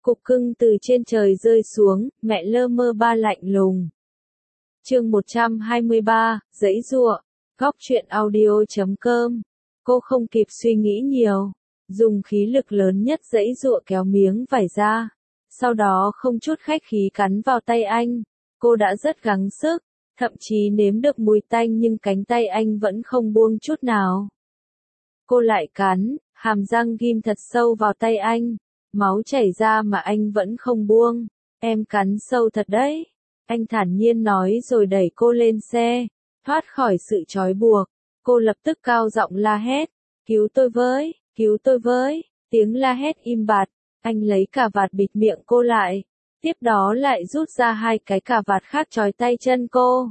Cục cưng từ trên trời rơi xuống, mẹ lơ mơ ba lạnh lùng. Chương 123, giãy giụa. Góc truyện audio.com. Cô không kịp suy nghĩ nhiều, dùng khí lực lớn nhất giãy giụa kéo miếng vải ra, sau đó không chút khách khí cắn vào tay anh. Cô đã rất gắng sức, thậm chí nếm được mùi tanh nhưng cánh tay anh vẫn không buông chút nào. Cô lại cắn, hàm răng ghim thật sâu vào tay anh, máu chảy ra mà anh vẫn không buông. Em cắn sâu thật đấy, anh thản nhiên nói rồi đẩy cô lên xe, thoát khỏi sự trói buộc. Cô lập tức cao giọng la hét, cứu tôi với, cứu tôi với. Tiếng la hét im bặt, anh lấy cà vạt bịt miệng cô lại, tiếp đó lại rút ra hai cái cà vạt khác trói tay chân cô.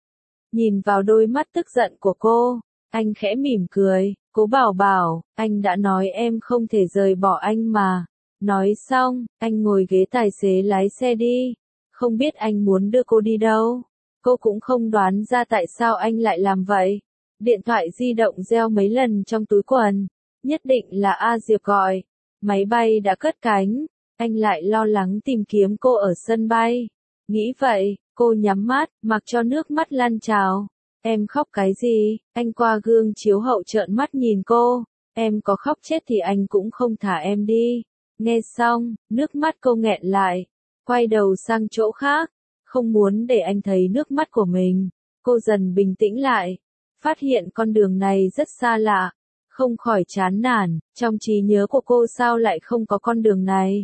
Nhìn vào đôi mắt tức giận của cô, anh khẽ mỉm cười, Cố Bảo Bảo, anh đã nói em không thể rời bỏ anh mà. Nói xong, anh ngồi ghế tài xế lái xe đi, không biết anh muốn đưa cô đi đâu. Cô cũng không đoán ra tại sao anh lại làm vậy. Điện thoại di động reo mấy lần trong túi quần, nhất định là A Diệp gọi. Máy bay đã cất cánh, anh lại lo lắng tìm kiếm cô ở sân bay. Nghĩ vậy, cô nhắm mắt, mặc cho nước mắt lan trào. Em khóc cái gì? Anh qua gương chiếu hậu trợn mắt nhìn cô. Em có khóc chết thì anh cũng không thả em đi. Nghe xong, nước mắt cô nghẹn lại, quay đầu sang chỗ khác, không muốn để anh thấy nước mắt của mình. Cô dần bình tĩnh lại, phát hiện con đường này rất xa lạ, không khỏi chán nản, trong trí nhớ của cô sao lại không có con đường này.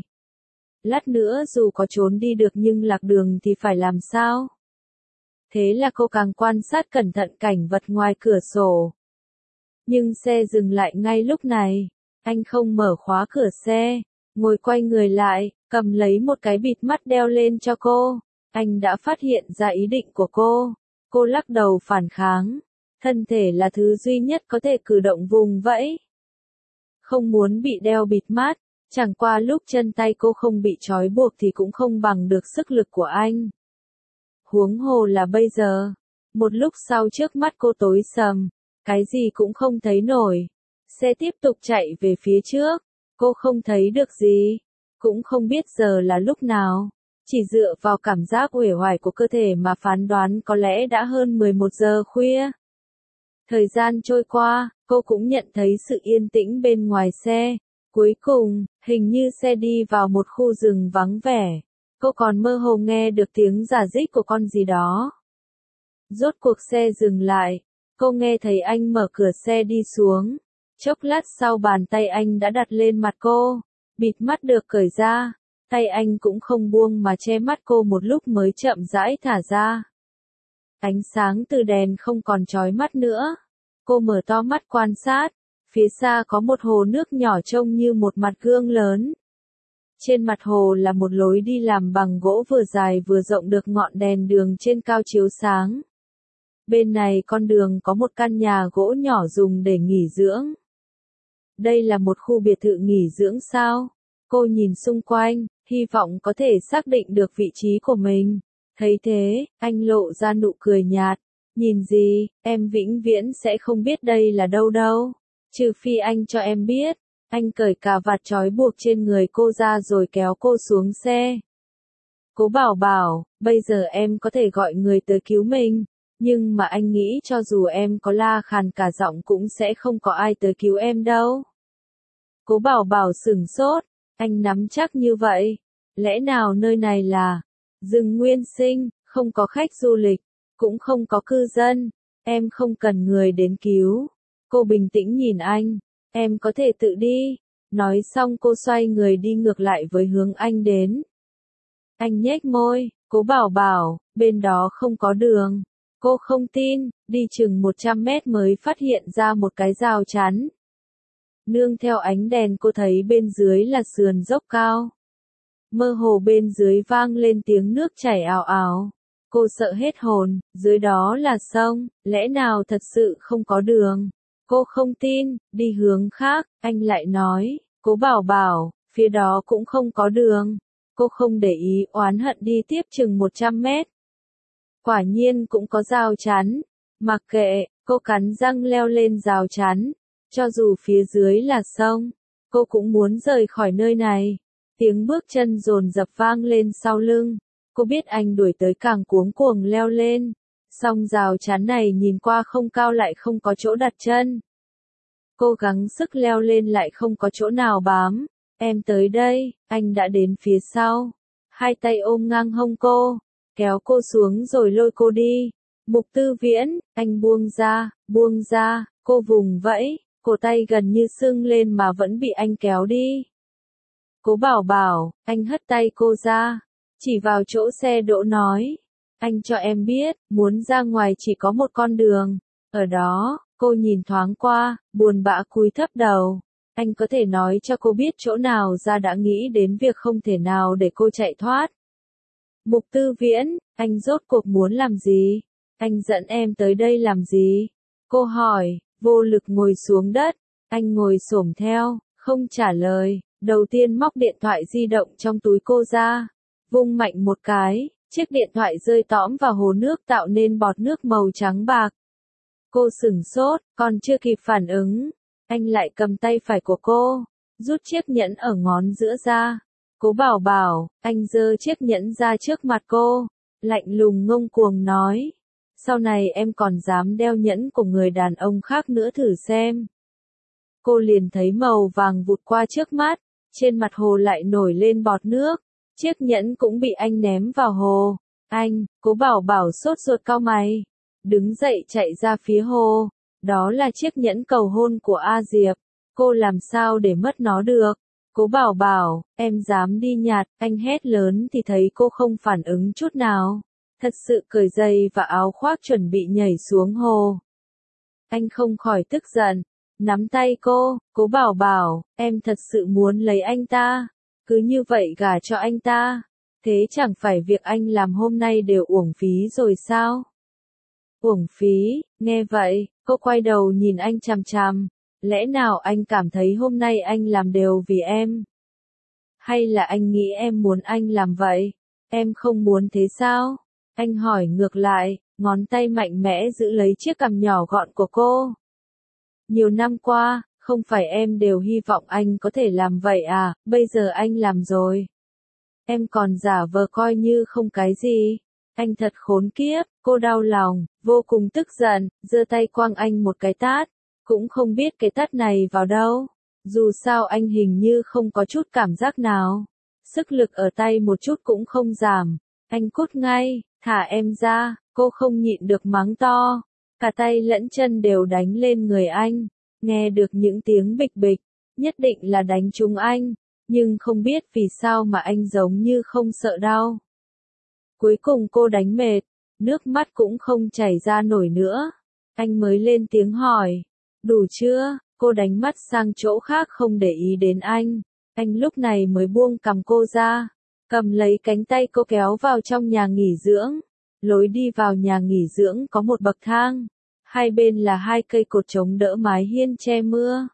Lát nữa dù có trốn đi được nhưng lạc đường thì phải làm sao? Thế là cô càng quan sát cẩn thận cảnh vật ngoài cửa sổ. Nhưng xe dừng lại ngay lúc này, anh không mở khóa cửa xe, ngồi quay người lại, cầm lấy một cái bịt mắt đeo lên cho cô. Anh đã phát hiện ra ý định của cô. Cô lắc đầu phản kháng. Thân thể là thứ duy nhất có thể cử động vùng vẫy. Không muốn bị đeo bịt mắt, chẳng qua lúc chân tay cô không bị trói buộc thì cũng không bằng được sức lực của anh. Huống hồ là bây giờ. Một lúc sau trước mắt cô tối sầm, cái gì cũng không thấy nổi. Xe tiếp tục chạy về phía trước. Cô không thấy được gì, cũng không biết giờ là lúc nào. Chỉ dựa vào cảm giác uể oải của cơ thể mà phán đoán có lẽ đã hơn 11 giờ khuya. Thời gian trôi qua, cô cũng nhận thấy sự yên tĩnh bên ngoài xe. Cuối cùng, hình như xe đi vào một khu rừng vắng vẻ. Cô còn mơ hồ nghe được tiếng rả rích của con gì đó. Rốt cuộc xe dừng lại, cô nghe thấy anh mở cửa xe đi xuống. Chốc lát sau bàn tay anh đã đặt lên mặt cô, bịt mắt được cởi ra, tay anh cũng không buông mà che mắt cô một lúc mới chậm rãi thả ra. Ánh sáng từ đèn không còn chói mắt nữa. Cô mở to mắt quan sát, phía xa có một hồ nước nhỏ trông như một mặt gương lớn. Trên mặt hồ là một lối đi làm bằng gỗ vừa dài vừa rộng được ngọn đèn đường trên cao chiếu sáng. Bên này con đường có một căn nhà gỗ nhỏ dùng để nghỉ dưỡng. Đây là một khu biệt thự nghỉ dưỡng sao? Cô nhìn xung quanh, hy vọng có thể xác định được vị trí của mình. Thấy thế, anh lộ ra nụ cười nhạt. Nhìn gì, em vĩnh viễn sẽ không biết đây là đâu đâu. Trừ phi anh cho em biết. Anh cởi cà vạt trói buộc trên người cô ra rồi kéo cô xuống xe. Cố Bảo Bảo, bây giờ em có thể gọi người tới cứu mình. Nhưng mà anh nghĩ cho dù em có la khàn cả giọng cũng sẽ không có ai tới cứu em đâu. Cố Bảo Bảo sửng sốt, anh nắm chắc như vậy. Lẽ nào nơi này là rừng nguyên sinh, không có khách du lịch, cũng không có cư dân, em không cần người đến cứu. Cô bình tĩnh nhìn anh, em có thể tự đi. Nói xong cô xoay người đi ngược lại với hướng anh đến. Anh nhếch môi, Cố Bảo Bảo, bên đó không có đường. Cô không tin, đi chừng 100 mét mới phát hiện ra một cái rào chắn. Nương theo ánh đèn cô thấy bên dưới là sườn dốc cao. Mơ hồ bên dưới vang lên tiếng nước chảy ào ào. Cô sợ hết hồn, dưới đó là sông, lẽ nào thật sự không có đường. Cô không tin, đi hướng khác, anh lại nói, Cố Bảo Bảo, phía đó cũng không có đường. Cô không để ý, oán hận đi tiếp chừng 100 mét. Quả nhiên cũng có rào chắn. Mặc kệ, cô cắn răng leo lên rào chắn. Cho dù phía dưới là sông, cô cũng muốn rời khỏi nơi này. Tiếng bước chân dồn dập vang lên sau lưng. Cô biết anh đuổi tới càng cuống cuồng leo lên. Song rào chắn này nhìn qua không cao lại không có chỗ đặt chân. Cô gắng sức leo lên lại không có chỗ nào bám. Em tới đây, anh đã đến phía sau. Hai tay ôm ngang hông cô, kéo cô xuống rồi lôi cô đi. Mục Tư Viễn, anh buông ra, cô vùng vẫy, cổ tay gần như sưng lên mà vẫn bị anh kéo đi. Cố Bảo Bảo, anh hất tay cô ra, chỉ vào chỗ xe đỗ nói. Anh cho em biết, muốn ra ngoài chỉ có một con đường. Ở đó, cô nhìn thoáng qua, buồn bã cúi thấp đầu. Anh có thể nói cho cô biết chỗ nào ra đã nghĩ đến việc không thể nào để cô chạy thoát. Mục Tư Viễn, anh rốt cuộc muốn làm gì? Anh dẫn em tới đây làm gì? Cô hỏi, vô lực ngồi xuống đất. Anh ngồi xổm theo, không trả lời. Đầu tiên móc điện thoại di động trong túi cô ra. Vung mạnh một cái, chiếc điện thoại rơi tõm vào hồ nước tạo nên bọt nước màu trắng bạc. Cô sửng sốt, còn chưa kịp phản ứng. Anh lại cầm tay phải của cô, rút chiếc nhẫn ở ngón giữa ra. Cố Bảo Bảo, anh giơ chiếc nhẫn ra trước mặt cô, lạnh lùng ngông cuồng nói. Sau này em còn dám đeo nhẫn của người đàn ông khác nữa thử xem. Cô liền thấy màu vàng vụt qua trước mắt, trên mặt hồ lại nổi lên bọt nước. Chiếc nhẫn cũng bị anh ném vào hồ. Anh, Cố Bảo Bảo sốt ruột cau mày, đứng dậy chạy ra phía hồ. Đó là chiếc nhẫn cầu hôn của A Diệp. Cô làm sao để mất nó được? Cố Bảo Bảo, em dám đi nhặt, anh hét lớn thì thấy cô không phản ứng chút nào. Thật sự cởi giày và áo khoác chuẩn bị nhảy xuống hồ. Anh không khỏi tức giận, nắm tay cô, Cố Bảo Bảo, em thật sự muốn lấy anh ta. Cứ như vậy gả cho anh ta. Thế chẳng phải việc anh làm hôm nay đều uổng phí rồi sao? Uổng phí, nghe vậy, cô quay đầu nhìn anh chằm chằm. Lẽ nào anh cảm thấy hôm nay anh làm đều vì em? Hay là anh nghĩ em muốn anh làm vậy? Em không muốn thế sao? Anh hỏi ngược lại, ngón tay mạnh mẽ giữ lấy chiếc cằm nhỏ gọn của cô. Nhiều năm qua, không phải em đều hy vọng anh có thể làm vậy à, bây giờ anh làm rồi. Em còn giả vờ coi như không cái gì. Anh thật khốn kiếp, cô đau lòng, vô cùng tức giận, giơ tay quăng anh một cái tát. Cũng không biết cái tát này vào đâu. Dù sao anh hình như không có chút cảm giác nào. Sức lực ở tay một chút cũng không giảm. Anh cút ngay, thả em ra, cô không nhịn được mắng to. Cả tay lẫn chân đều đánh lên người anh. Nghe được những tiếng bịch bịch, nhất định là đánh trúng anh. Nhưng không biết vì sao mà anh giống như không sợ đau. Cuối cùng cô đánh mệt, nước mắt cũng không chảy ra nổi nữa. Anh mới lên tiếng hỏi. Đủ chưa? Cô đánh mắt sang chỗ khác không để ý đến anh. Anh lúc này mới buông cằm cô ra. Cầm lấy cánh tay cô kéo vào trong nhà nghỉ dưỡng. Lối đi vào nhà nghỉ dưỡng có một bậc thang. Hai bên là hai cây cột chống đỡ mái hiên che mưa.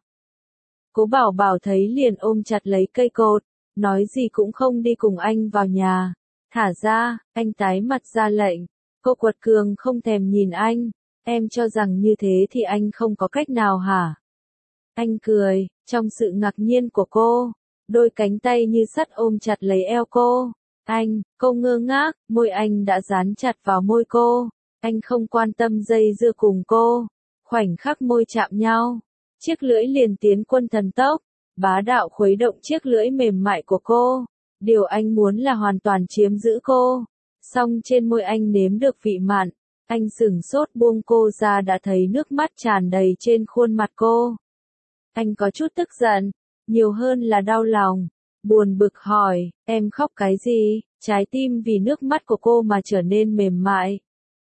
Cố Bảo Bảo thấy liền ôm chặt lấy cây cột. Nói gì cũng không đi cùng anh vào nhà. Thả ra, anh tái mặt ra lệnh. Cô quật cường không thèm nhìn anh. Em cho rằng như thế thì anh không có cách nào hả? Anh cười, trong sự ngạc nhiên của cô. Đôi cánh tay như sắt ôm chặt lấy eo cô. Cô ngơ ngác, môi anh đã dán chặt vào môi cô. Anh không quan tâm dây dưa cùng cô. Khoảnh khắc môi chạm nhau. Chiếc lưỡi liền tiến quân thần tốc. Bá đạo khuấy động chiếc lưỡi mềm mại của cô. Điều anh muốn là hoàn toàn chiếm giữ cô. Song trên môi anh nếm được vị mặn. Anh sửng sốt buông cô ra đã thấy nước mắt tràn đầy trên khuôn mặt cô. Anh có chút tức giận, nhiều hơn là đau lòng. Buồn bực hỏi, em khóc cái gì? Trái tim vì nước mắt của cô mà trở nên mềm mại.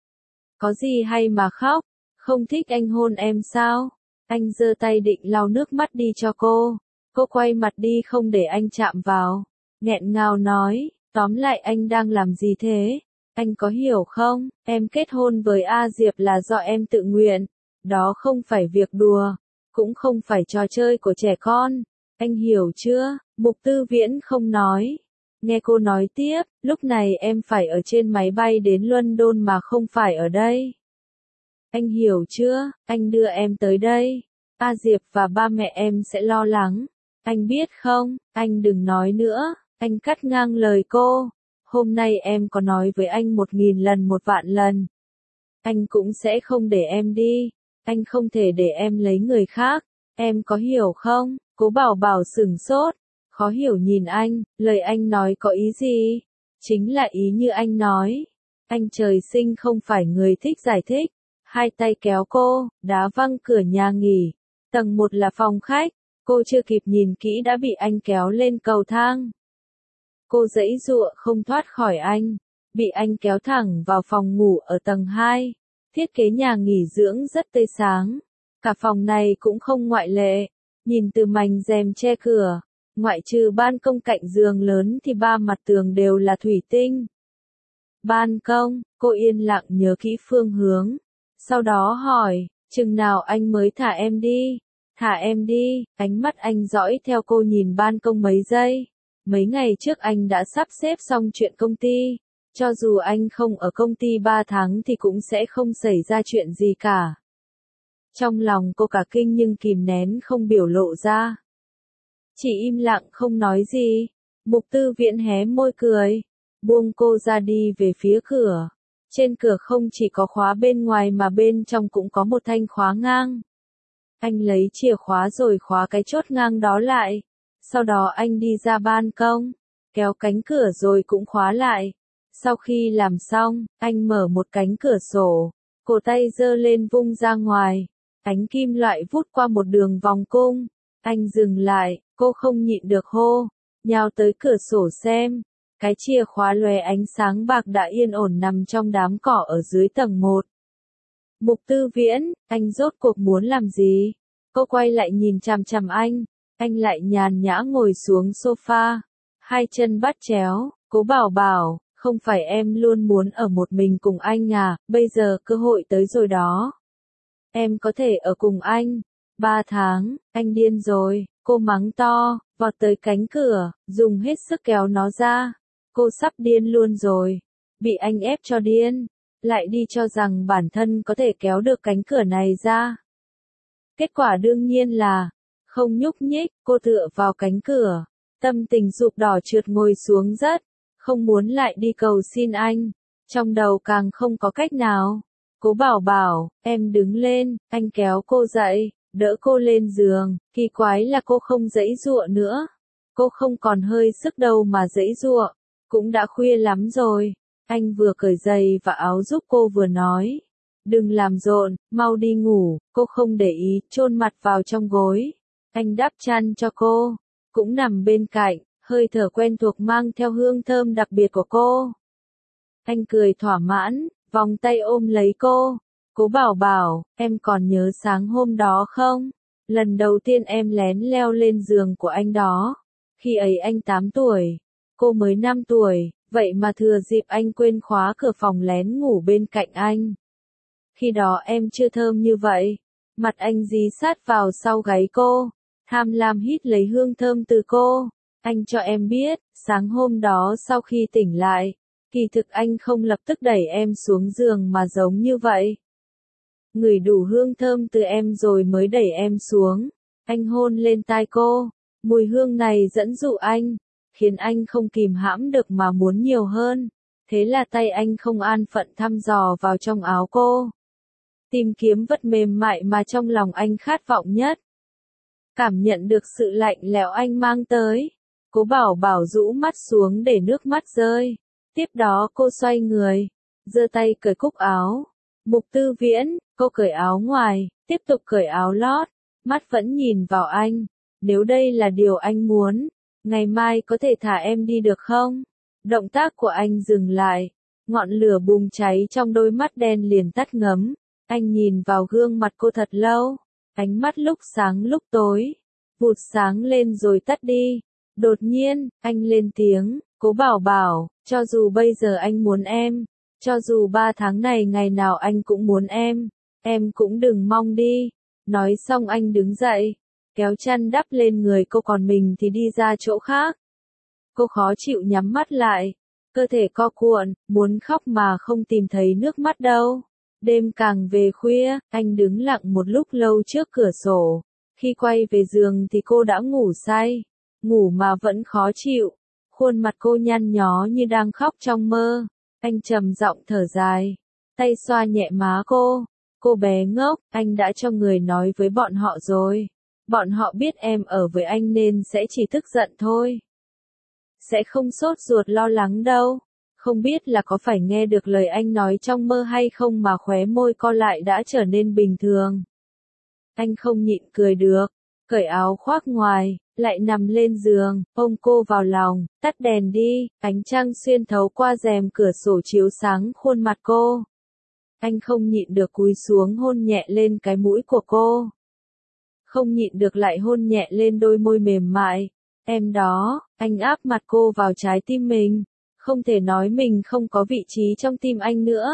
Có gì hay mà khóc? Không thích anh hôn em sao? Anh giơ tay định lau nước mắt đi cho cô. Cô quay mặt đi không để anh chạm vào. Nghẹn ngào nói, tóm lại anh đang làm gì thế? Anh có hiểu không? Em kết hôn với A Diệp là do em tự nguyện. Đó không phải việc đùa. Cũng không phải trò chơi của trẻ con. Anh hiểu chưa? Mục Tư Viễn không nói. Nghe cô nói tiếp, lúc này em phải ở trên máy bay đến London mà không phải ở đây. Anh hiểu chưa? Anh đưa em tới đây. A Diệp và ba mẹ em sẽ lo lắng. Anh biết không? Anh đừng nói nữa. Anh cắt ngang lời cô. Hôm nay em có nói với anh 1000 lần 1 vạn lần. Anh cũng sẽ không để em đi. Anh không thể để em lấy người khác. Em có hiểu không? Cố Bảo Bảo sửng sốt. Khó hiểu nhìn anh, lời anh nói có ý gì? Chính là ý như anh nói. Anh trời sinh không phải người thích giải thích. Hai tay kéo cô, đá văng cửa nhà nghỉ. Tầng 1 là phòng khách. Cô chưa kịp nhìn kỹ đã bị anh kéo lên cầu thang. Cô giãy giụa không thoát khỏi anh. Bị anh kéo thẳng vào phòng ngủ ở tầng 2. Thiết kế nhà nghỉ dưỡng rất tươi sáng. Cả phòng này cũng không ngoại lệ. Nhìn từ mảnh rèm che cửa, ngoại trừ ban công cạnh giường lớn thì 3 mặt tường đều là thủy tinh. Ban công, cô yên lặng nhớ kỹ phương hướng. Sau đó hỏi, chừng nào anh mới thả em đi? Thả em đi, ánh mắt anh dõi theo cô nhìn ban công mấy giây. Mấy ngày trước anh đã sắp xếp xong chuyện công ty. Cho dù anh không ở công ty 3 tháng thì cũng sẽ không xảy ra chuyện gì cả. Trong lòng cô cả kinh nhưng kìm nén không biểu lộ ra. Chỉ im lặng không nói gì. Mục Tư Viễn hé môi cười. Buông cô ra đi về phía cửa. Trên cửa không chỉ có khóa bên ngoài mà bên trong cũng có một thanh khóa ngang. Anh lấy chìa khóa rồi khóa cái chốt ngang đó lại. Sau đó anh đi ra ban công. Kéo cánh cửa rồi cũng khóa lại. Sau khi làm xong, anh mở một cánh cửa sổ. Cổ tay giơ lên vung ra ngoài. Ánh kim loại vút qua một đường vòng cung. Anh dừng lại, cô không nhịn được hô. Nhào tới cửa sổ xem. Cái chìa khóa lóe ánh sáng bạc đã yên ổn nằm trong đám cỏ ở dưới tầng 1. Mục Tư Viễn, anh rốt cuộc muốn làm gì? Cô quay lại nhìn chằm chằm anh. Anh lại nhàn nhã ngồi xuống sofa. Hai chân bắt chéo, Cố Bảo Bảo, không phải em luôn muốn ở một mình cùng anh à, bây giờ cơ hội tới rồi đó. Em có thể ở cùng anh. 3 tháng, anh điên rồi, cô mắng to, vọt tới cánh cửa, dùng hết sức kéo nó ra. Cô sắp điên luôn rồi, bị anh ép cho điên, lại đi cho rằng bản thân có thể kéo được cánh cửa này ra. Kết quả đương nhiên là, không nhúc nhích, cô tựa vào cánh cửa, tâm tình sụp đỏ trượt ngồi xuống rất, không muốn lại đi cầu xin anh, trong đầu càng không có cách nào. Cố Bảo Bảo, em đứng lên, anh kéo cô dậy, đỡ cô lên giường, kỳ quái là cô không giãy giụa nữa. Cô không còn hơi sức đâu mà giãy giụa, cũng đã khuya lắm rồi. Anh vừa cởi giày và áo giúp cô vừa nói. Đừng làm rộn, mau đi ngủ, cô không để ý, chôn mặt vào trong gối. Anh đắp chăn cho cô, cũng nằm bên cạnh, hơi thở quen thuộc mang theo hương thơm đặc biệt của cô. Anh cười thỏa mãn, vòng tay ôm lấy cô. Cố Bảo Bảo, em còn nhớ sáng hôm đó không? Lần đầu tiên em lén leo lên giường của anh đó. Khi ấy anh 8 tuổi, cô mới 5 tuổi, vậy mà thừa dịp anh quên khóa cửa phòng lén ngủ bên cạnh anh. Khi đó em chưa thơm như vậy. Mặt anh dí sát vào sau gáy cô, tham lam hít lấy hương thơm từ cô. Anh cho em biết, sáng hôm đó sau khi tỉnh lại, kỳ thực anh không lập tức đẩy em xuống giường mà giống như vậy. Ngửi đủ hương thơm từ em rồi mới đẩy em xuống. Anh hôn lên tai cô, mùi hương này dẫn dụ anh, khiến anh không kìm hãm được mà muốn nhiều hơn. Thế là tay anh không an phận thăm dò vào trong áo cô, tìm kiếm vật mềm mại mà trong lòng anh khát vọng nhất. Cảm nhận được sự lạnh lẽo anh mang tới, Cố Bảo Bảo rũ mắt xuống để nước mắt rơi. Tiếp đó cô xoay người, giơ tay cởi cúc áo. Mục Tư Viễn, cô cởi áo ngoài, tiếp tục cởi áo lót, mắt vẫn nhìn vào anh. Nếu đây là điều anh muốn, ngày mai có thể thả em đi được không? Động tác của anh dừng lại, ngọn lửa bùng cháy trong đôi mắt đen liền tắt ngấm. Anh nhìn vào gương mặt cô thật lâu, ánh mắt lúc sáng lúc tối, vụt sáng lên rồi tắt đi. Đột nhiên, anh lên tiếng, Cố Bảo Bảo, cho dù bây giờ anh muốn em, cho dù 3 tháng này ngày nào anh cũng muốn em cũng đừng mong đi. Nói xong anh đứng dậy, kéo chăn đắp lên người cô còn mình thì đi ra chỗ khác. Cô khó chịu nhắm mắt lại, cơ thể co cuộn, muốn khóc mà không tìm thấy nước mắt đâu. Đêm càng về khuya, anh đứng lặng một lúc lâu trước cửa sổ. Khi quay về giường thì cô đã ngủ say, ngủ mà vẫn khó chịu. Khuôn mặt cô nhăn nhó như đang khóc trong mơ. Anh trầm giọng thở dài, tay xoa nhẹ má cô. Cô bé ngốc, anh đã cho người nói với bọn họ rồi. Bọn họ biết em ở với anh nên sẽ chỉ tức giận thôi. Sẽ không sốt ruột lo lắng đâu. Không biết là có phải nghe được lời anh nói trong mơ hay không mà khóe môi co lại đã trở nên bình thường. Anh không nhịn cười được, cởi áo khoác ngoài, lại nằm lên giường, ôm cô vào lòng, tắt đèn đi, ánh trăng xuyên thấu qua rèm cửa sổ chiếu sáng khuôn mặt cô. Anh không nhịn được cúi xuống hôn nhẹ lên cái mũi của cô. Không nhịn được lại hôn nhẹ lên đôi môi mềm mại. Em đó, anh áp mặt cô vào trái tim mình. Không thể nói mình không có vị trí trong tim anh nữa.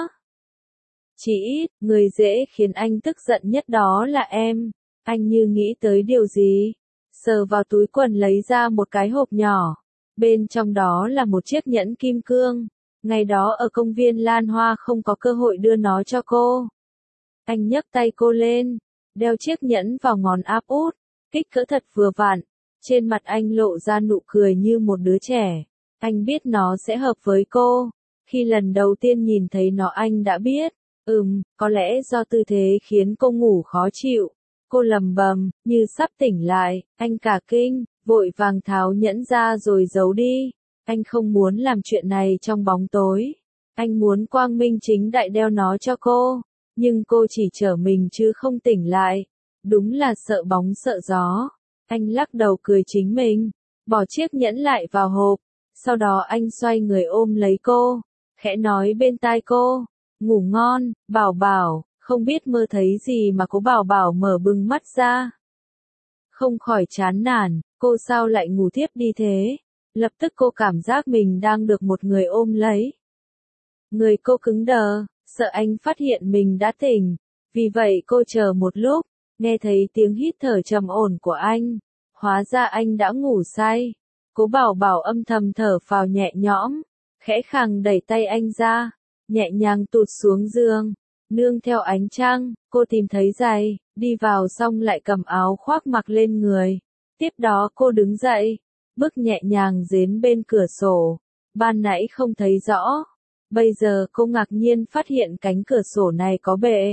Chỉ ít, người dễ khiến anh tức giận nhất đó là em. Anh như nghĩ tới điều gì. Sờ vào túi quần lấy ra một cái hộp nhỏ. Bên trong đó là một chiếc nhẫn kim cương. Ngày đó ở công viên Lan Hoa không có cơ hội đưa nó cho cô. Anh nhấc tay cô lên, đeo chiếc nhẫn vào ngón áp út, kích cỡ thật vừa vặn. Trên mặt anh lộ ra nụ cười như một đứa trẻ. Anh biết nó sẽ hợp với cô. Khi lần đầu tiên nhìn thấy nó anh đã biết. Có lẽ do tư thế khiến cô ngủ khó chịu. Cô lầm bầm, như sắp tỉnh lại. Anh cả kinh, vội vàng tháo nhẫn ra rồi giấu đi. Anh không muốn làm chuyện này trong bóng tối. Anh muốn quang minh chính đại đeo nó cho cô. Nhưng cô chỉ trở mình chứ không tỉnh lại. Đúng là sợ bóng sợ gió. Anh lắc đầu cười chính mình. Bỏ chiếc nhẫn lại vào hộp. Sau đó anh xoay người ôm lấy cô. Khẽ nói bên tai cô. Ngủ ngon, Bảo Bảo. Không biết mơ thấy gì mà cô Bảo Bảo mở bừng mắt ra. Không khỏi chán nản. Cô sao lại ngủ thiếp đi thế? Lập tức cô cảm giác mình đang được một người ôm lấy. Người cô cứng đờ, sợ anh phát hiện mình đã tỉnh. Vì vậy cô chờ một lúc, nghe thấy tiếng hít thở trầm ổn của anh. Hóa ra anh đã ngủ say. Cố Bảo Bảo âm thầm thở phào nhẹ nhõm, khẽ khàng đẩy tay anh ra, nhẹ nhàng tụt xuống giường. Nương theo ánh trăng, cô tìm thấy giày, đi vào xong lại cầm áo khoác mặc lên người. Tiếp đó cô đứng dậy, bước nhẹ nhàng đến bên cửa sổ. Ban nãy không thấy rõ. Bây giờ cô ngạc nhiên phát hiện cánh cửa sổ này có bệ.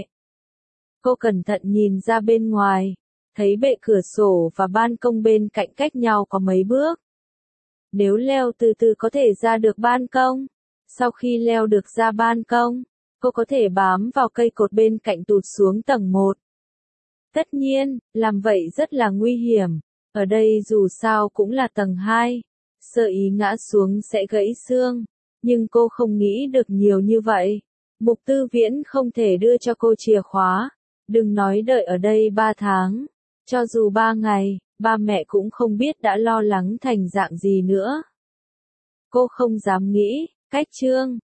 Cô cẩn thận nhìn ra bên ngoài, thấy bệ cửa sổ và ban công bên cạnh cách nhau có mấy bước. Nếu leo từ từ có thể ra được ban công. Sau khi leo được ra ban công, cô có thể bám vào cây cột bên cạnh tụt xuống tầng 1. Tất nhiên, làm vậy rất là nguy hiểm. Ở đây dù sao cũng là tầng 2. Sợ ý ngã xuống sẽ gãy xương. Nhưng cô không nghĩ được nhiều như vậy. Mục Tư Viễn không thể đưa cho cô chìa khóa. Đừng nói đợi ở đây 3 tháng. Cho dù 3 ngày, ba mẹ cũng không biết đã lo lắng thành dạng gì nữa. Cô không dám nghĩ, cách chương